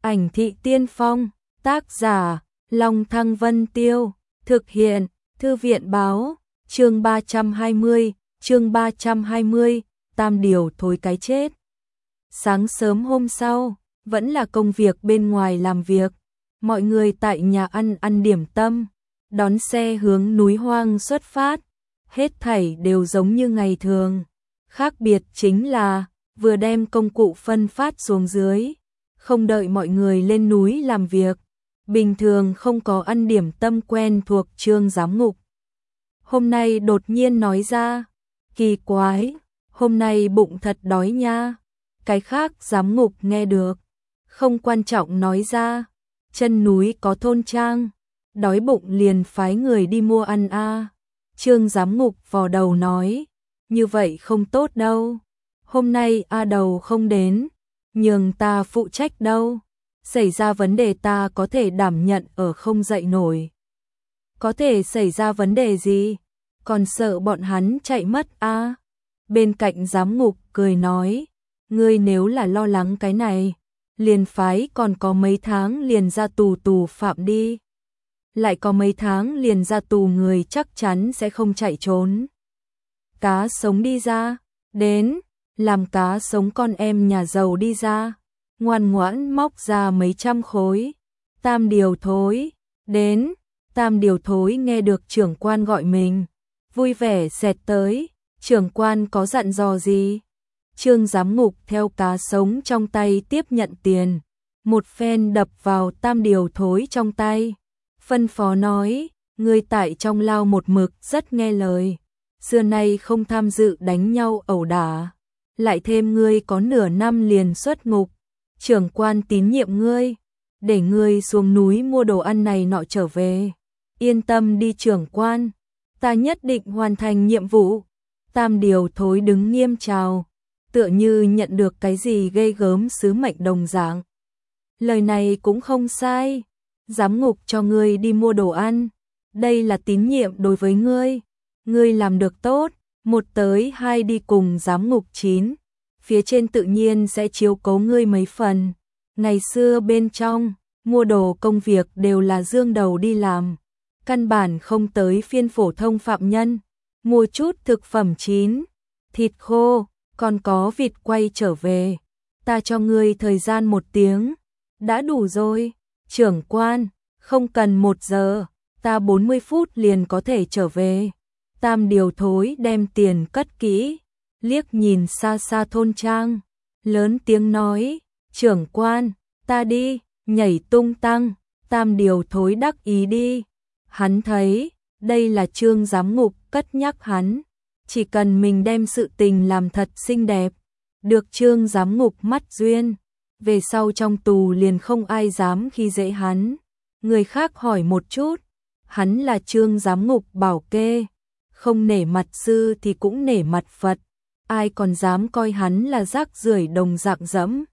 Ảnh thị tiên phong, tác giả, Long Thăng Vân Tiêu, thực hiện, Thư viện báo, chương 320, tam điều thối cái chết. Sáng sớm hôm sau, vẫn là công việc bên ngoài làm việc, mọi người tại nhà ăn điểm tâm, đón xe hướng núi hoang xuất phát, hết thảy đều giống như ngày thường. Khác biệt chính là, vừa đem công cụ phân phát xuống dưới, không đợi mọi người lên núi làm việc, bình thường không có ăn điểm tâm quen thuộc Trương giám ngục. Hôm nay đột nhiên nói ra, kỳ quái, hôm nay bụng thật đói nha. Cái khác giám ngục nghe được, không quan trọng nói ra, chân núi có thôn trang, đói bụng liền phái người đi mua ăn a. Trương giám ngục vò đầu nói, như vậy không tốt đâu, hôm nay A Đầu không đến, nhường ta phụ trách đâu, xảy ra vấn đề ta có thể đảm nhận ở không dậy nổi. Có thể xảy ra vấn đề gì, còn sợ bọn hắn chạy mất a. Bên cạnh giám ngục cười nói, ngươi nếu là lo lắng cái này, liền phái còn có mấy tháng liền ra tù phạm đi. Lại có mấy tháng liền ra tù người chắc chắn sẽ không chạy trốn. Cá sống đi ra, đến, làm cá sống con em nhà giàu đi ra, ngoan ngoãn móc ra mấy trăm khối. Tam điều thối, đến, tam điều thối nghe được trưởng quan gọi mình, vui vẻ xẹt tới, trưởng quan có dặn dò gì? Trương giám ngục theo cá sống trong tay tiếp nhận tiền, một phen đập vào tam điều thối trong tay, phân phó nói, ngươi tại trong lao một mực rất nghe lời, xưa nay không tham dự đánh nhau ẩu đả, lại thêm ngươi có nửa năm liền xuất ngục, trưởng quan tín nhiệm ngươi, để ngươi xuống núi mua đồ ăn này nọ trở về, yên tâm đi trưởng quan, ta nhất định hoàn thành nhiệm vụ. Tam điều thối đứng nghiêm chào, tựa như nhận được cái gì ghê gớm sứ mệnh đồng dạng. Lời này cũng không sai, giám ngục cho ngươi đi mua đồ ăn, đây là tín nhiệm đối với ngươi làm được tốt, 1 tới 2 đi cùng giám ngục 9, phía trên tự nhiên sẽ chiếu cố ngươi mấy phần. Ngày xưa bên trong, mua đồ công việc đều là dương đầu đi làm, căn bản không tới phiên phổ thông phạm nhân. Mua chút thực phẩm chín, thịt khô, còn có vịt quay trở về. Ta cho ngươi thời gian 1 tiếng. Đã đủ rồi, trưởng quan, không cần 1 giờ, ta 40 phút liền có thể trở về. Tam điều thối đem tiền cất kỹ, liếc nhìn xa xa thôn trang, lớn tiếng nói, trưởng quan, ta đi, nhảy tung tăng, tam điều thối đắc ý đi. Hắn thấy, đây là Trương giám ngục cất nhắc hắn, chỉ cần mình đem sự tình làm thật xinh đẹp, được Trương giám ngục mắt duyên, về sau trong tù liền không ai dám khi dễ hắn. Người khác hỏi một chút, hắn là Trương giám ngục bảo kê, không nể mặt sư thì cũng nể mặt Phật, ai còn dám coi hắn là rác rưởi đồng dạng dẫm.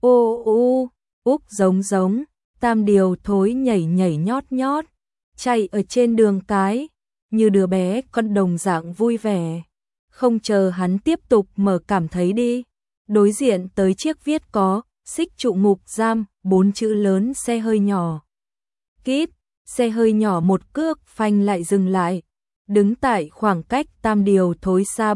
Ô ô, úc giống, tam điều thối nhảy nhót, chạy ở trên đường cái, như đứa bé con đồng dạng vui vẻ. Không chờ hắn tiếp tục mở cảm thấy đi, đối diện tới chiếc viết có xích trụ ngục giam 4 chữ lớn xe hơi nhỏ. Kíp, xe hơi nhỏ một cước phanh lại dừng lại, đứng tại khoảng cách tam điều thối xa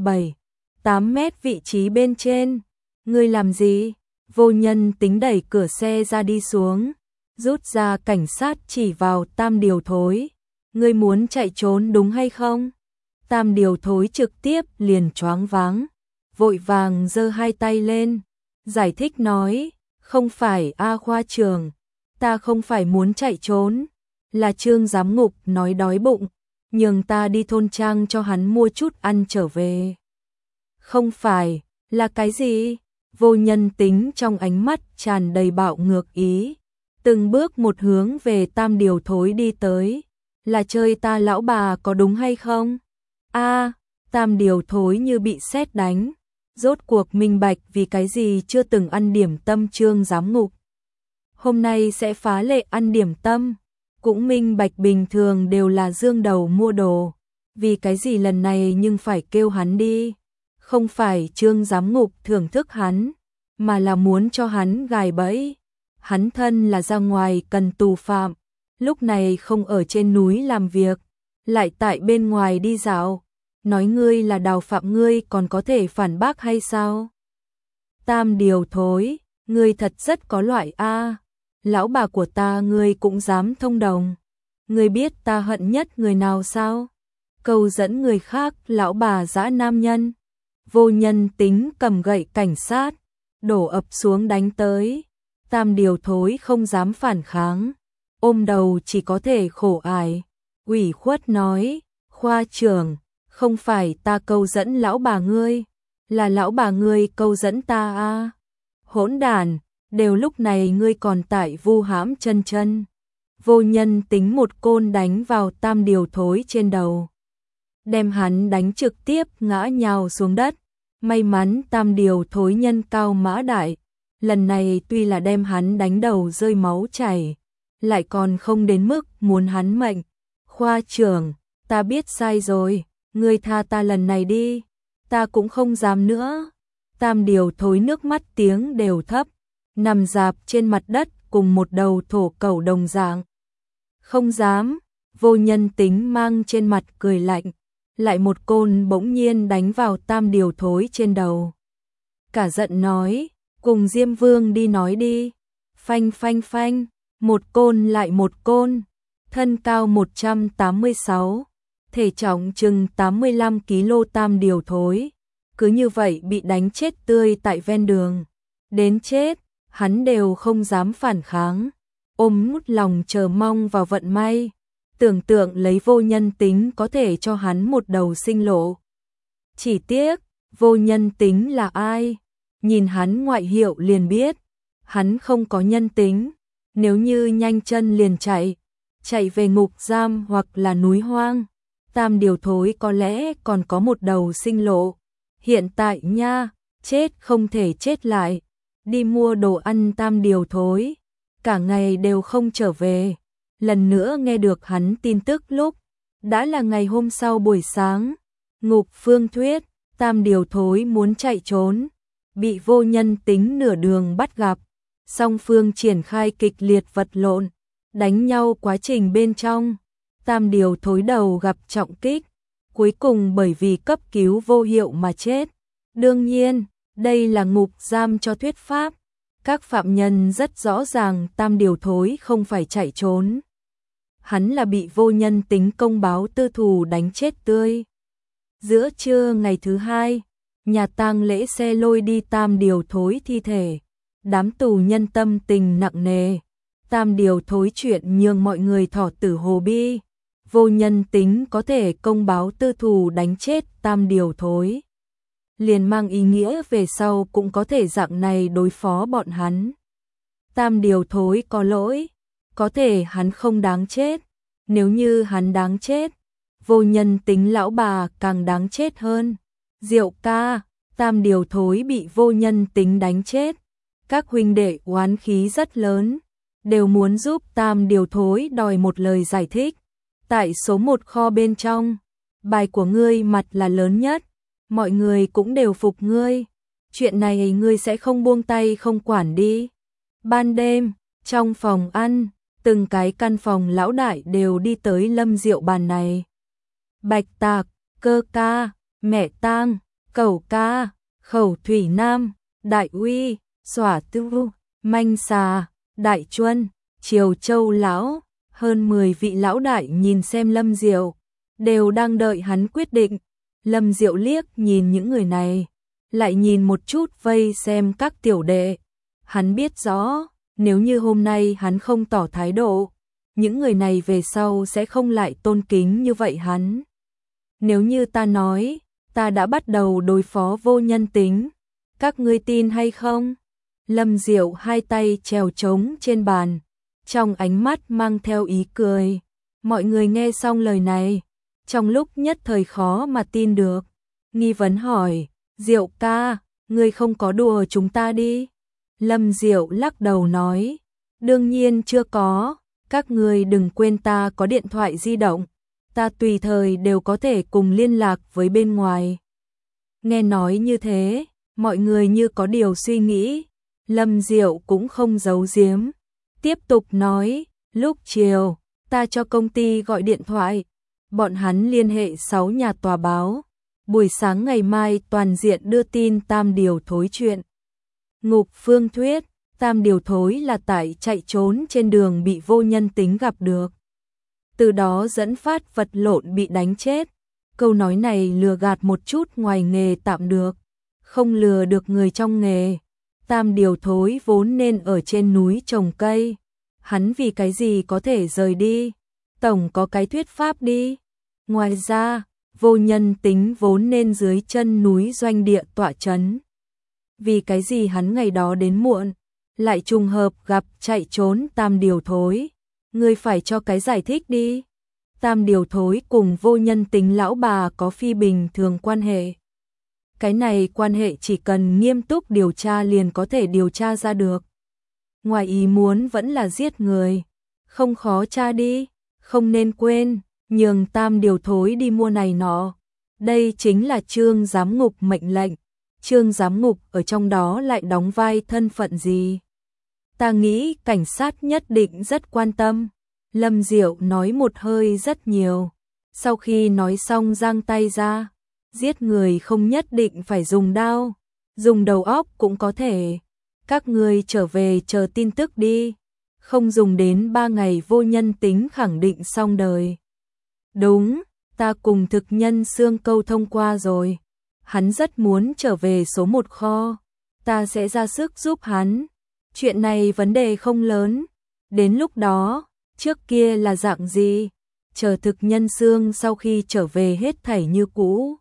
7-8 mét vị trí bên trên. Ngươi làm gì? Vô nhân tính đẩy cửa xe ra đi xuống, rút ra cảnh sát chỉ vào tam điều thối. Ngươi muốn chạy trốn đúng hay không? Tam điều thối trực tiếp liền choáng váng, vội vàng giơ 2 tay lên, giải thích nói, không phải A khoa trưởng, ta không phải muốn chạy trốn, là Trương giám ngục nói đói bụng, nhường ta đi thôn trang cho hắn mua chút ăn trở về. Không phải, là cái gì? Vô nhân tính trong ánh mắt tràn đầy bạo ngược ý, từng bước một hướng về tam điều thối đi tới. Là chơi ta lão bà có đúng hay không? A, tam điều thối như bị sét đánh, rốt cuộc minh bạch vì cái gì chưa từng ăn điểm tâm Trương giám ngục. Hôm nay sẽ phá lệ ăn điểm tâm, cũng minh bạch bình thường đều là dương đầu mua đồ, vì cái gì lần này nhưng phải kêu hắn đi. Không phải Trương giám ngục thưởng thức hắn, mà là muốn cho hắn gài bẫy. hắn thân là ra ngoài cần tù phạm, lúc này không ở trên núi làm việc, lại tại bên ngoài đi dạo, nói ngươi là Đào Phạm ngươi còn có thể phản bác hay sao? Tam Điều thối, ngươi thật rất có loại a, lão bà của ta ngươi cũng dám thông đồng. Ngươi biết ta hận nhất người nào sao? Câu dẫn người khác, lão bà dã nam nhân. Vô Nhân Tính cầm gậy cảnh sát, đổ ập xuống đánh tới. Tam Điều thối không dám phản kháng, ôm đầu chỉ có thể khổ ải, ủy khuất nói, khoa trưởng, không phải ta câu dẫn lão bà ngươi, là lão bà ngươi câu dẫn ta a. Hỗn đản, đều lúc này ngươi còn tại vu hãm chân chân. Vô Nhân Tính một côn đánh vào Tam Điều thối trên đầu, đem hắn đánh trực tiếp ngã nhào xuống đất. May mắn Tam Điều thối nhân cao mã đại, lần này tuy là đem hắn đánh đầu rơi máu chảy, lại còn không đến mức muốn hắn mệnh. Khoa trưởng, ta biết sai rồi, ngươi tha ta lần này đi, ta cũng không dám nữa. Tam Điều thối nước mắt tiếng đều thấp, nằm rạp trên mặt đất cùng một đầu thổ cẩu đồng dạng. Không dám. Vô Nhân Tính mang trên mặt cười lạnh, lại một côn bỗng nhiên đánh vào Tam Điều thối trên đầu. Cả giận nói, cùng Diêm Vương đi nói đi. Phanh phanh phanh, một côn lại một côn. Thân cao 186, thể trọng chừng 85 kg Tam Điều thối, cứ như vậy bị đánh chết tươi tại ven đường. Đến chết, hắn đều không dám phản kháng, ôm mút lòng chờ mong vào vận may, tưởng tượng lấy Vô Nhân Tính có thể cho hắn một đầu sinh lộ. Chỉ tiếc, Vô Nhân Tính là ai? Nhìn hắn ngoại hiệu liền biết, hắn không có nhân tính, nếu như nhanh chân liền chạy về ngục giam hoặc là núi hoang, Tam Điều thối có lẽ còn có một đầu sinh lộ. Hiện tại nha, chết không thể chết lại, đi mua đồ ăn Tam Điều thối, cả ngày đều không trở về. Lần nữa nghe được hắn tin tức lúc, đã là ngày hôm sau buổi sáng. Ngục Phương Thuyết, Tam Điều thối muốn chạy trốn, bị Vô Nhân Tính nửa đường bắt gặp, song phương triển khai kịch liệt vật lộn, đánh nhau quá trình bên trong. Tam Điều thối đầu gặp trọng kích, cuối cùng bởi vì cấp cứu vô hiệu mà chết. Đương nhiên, đây là ngục giam cho thuyết pháp. Các phạm nhân rất rõ ràng Tam Điều thối không phải chạy trốn. Hắn là bị Vô Nhân Tính công báo tư thù đánh chết tươi. Giữa trưa ngày thứ hai, nhà tang lễ xe lôi đi Tam Điều thối thi thể. Đám tù nhân tâm tình nặng nề. Tam Điều thối chuyện nhường mọi người thỏ tử hồ bi. Vô Nhân Tính có thể công báo tư thù đánh chết Tam Điều thối, liền mang ý nghĩa về sau cũng có thể dạng này đối phó bọn hắn. Tam Điều thối có lỗi, có thể hắn không đáng chết. Nếu như hắn đáng chết, Vô Nhân Tính lão bà càng đáng chết hơn. Diệu ca, Tam Điều thối bị Vô Nhân Tính đánh chết, các huynh đệ oán khí rất lớn, đều muốn giúp Tam Điều thối đòi một lời giải thích. Tại số 1 kho bên trong, bài của ngươi mặt là lớn nhất, mọi người cũng đều phục ngươi. Chuyện này ngươi sẽ không buông tay không quản đi. Ban đêm, trong phòng ăn, từng cái căn phòng lão đại đều đi tới Lâm Diệu bàn này. Bạch Tạc, Cơ ca, Mẹ Tang, Cẩu ca, Khẩu Thủy Nam, Đại Uy, Xỏa Tư, Manh Xà, Đại Chuân, Triều Châu lão, hơn 10 vị lão đại nhìn xem Lâm Diệu, đều đang đợi hắn quyết định. Lâm Diệu liếc nhìn những người này, lại nhìn một chút vây xem các tiểu đệ. Hắn biết rõ, nếu như hôm nay hắn không tỏ thái độ, những người này về sau sẽ không lại tôn kính như vậy hắn. Nếu như ta nói, ta đã bắt đầu đối phó Vô Nhân Tính, các ngươi tin hay không? Lâm Diệu hai tay trèo trống trên bàn, trong ánh mắt mang theo ý cười. Mọi người nghe xong lời này, trong lúc nhất thời khó mà tin được, nghi vấn hỏi, Diệu ca, ngươi không có đùa chúng ta đi? Lâm Diệu lắc đầu nói, đương nhiên chưa có, các ngươi đừng quên ta có điện thoại di động, ta tùy thời đều có thể cùng liên lạc với bên ngoài. Nghe nói như thế, mọi người như có điều suy nghĩ, Lâm Diệu cũng không giấu giếm, tiếp tục nói, lúc chiều, ta cho công ty gọi điện thoại, bọn hắn liên hệ 6 nhà tòa báo, buổi sáng ngày mai toàn diện đưa tin Tam Điều Thối chuyện. Ngục Phương thuyết, Tam Điều Thối là tại chạy trốn trên đường bị Vô Nhân Tính gặp được. Từ đó dẫn phát vật lộn bị đánh chết. Câu nói này lừa gạt một chút ngoài nghề tạm được, không lừa được người trong nghề. Tam Điều Thối vốn nên ở trên núi trồng cây, hắn vì cái gì có thể rời đi? Tổng có cái thuyết pháp đi. Ngoài ra, Vô Nhân Tính vốn nên dưới chân núi doanh địa tọa trấn. Vì cái gì hắn ngày đó đến muộn, lại trùng hợp gặp chạy trốn Tam Điều Thối? Ngươi phải cho cái giải thích đi. Tam Điều Thối cùng Vô Nhân Tính lão bà có phi bình thường quan hệ. Cái này quan hệ chỉ cần nghiêm túc điều tra liền có thể điều tra ra được. Ngoài ý muốn vẫn là giết người, không khó tra đi, không nên quên, nhường Tam Điều Thối đi mua này nọ. Đây chính là Trương giám ngục mệnh lệnh. Trương giám ngục ở trong đó lại đóng vai thân phận gì? Ta nghĩ cảnh sát nhất định rất quan tâm. Lâm Diệu nói một hơi rất nhiều. Sau khi nói xong giang tay ra. Giết người không nhất định phải dùng đao, dùng đầu óc cũng có thể. Các ngươi trở về chờ tin tức đi. Không dùng đến 3 ngày Vô Nhân Tính khẳng định xong đời. Đúng, ta cùng thực nhân xương câu thông qua rồi. Hắn rất muốn trở về số 1 kho. Ta sẽ ra sức giúp hắn. Chuyện này vấn đề không lớn. Đến lúc đó, trước kia là dạng gì? Chờ thực nhân xương sau khi trở về hết thảy như cũ.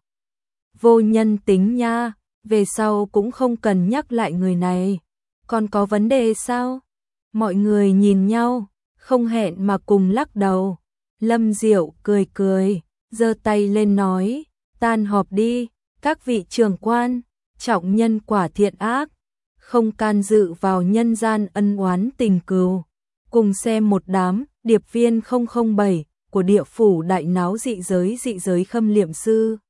Vô Nhân Tính nha, về sau cũng không cần nhắc lại người này. Còn có vấn đề sao? Mọi người nhìn nhau, không hẹn mà cùng lắc đầu. Lâm Diệu cười cười, giơ tay lên nói, tan họp đi, các vị trưởng quan, trọng nhân quả thiện ác, không can dự vào nhân gian ân oán tình cừu. Cùng xem một đám điệp viên 007 của địa phủ đại náo dị giới khâm liệm sư.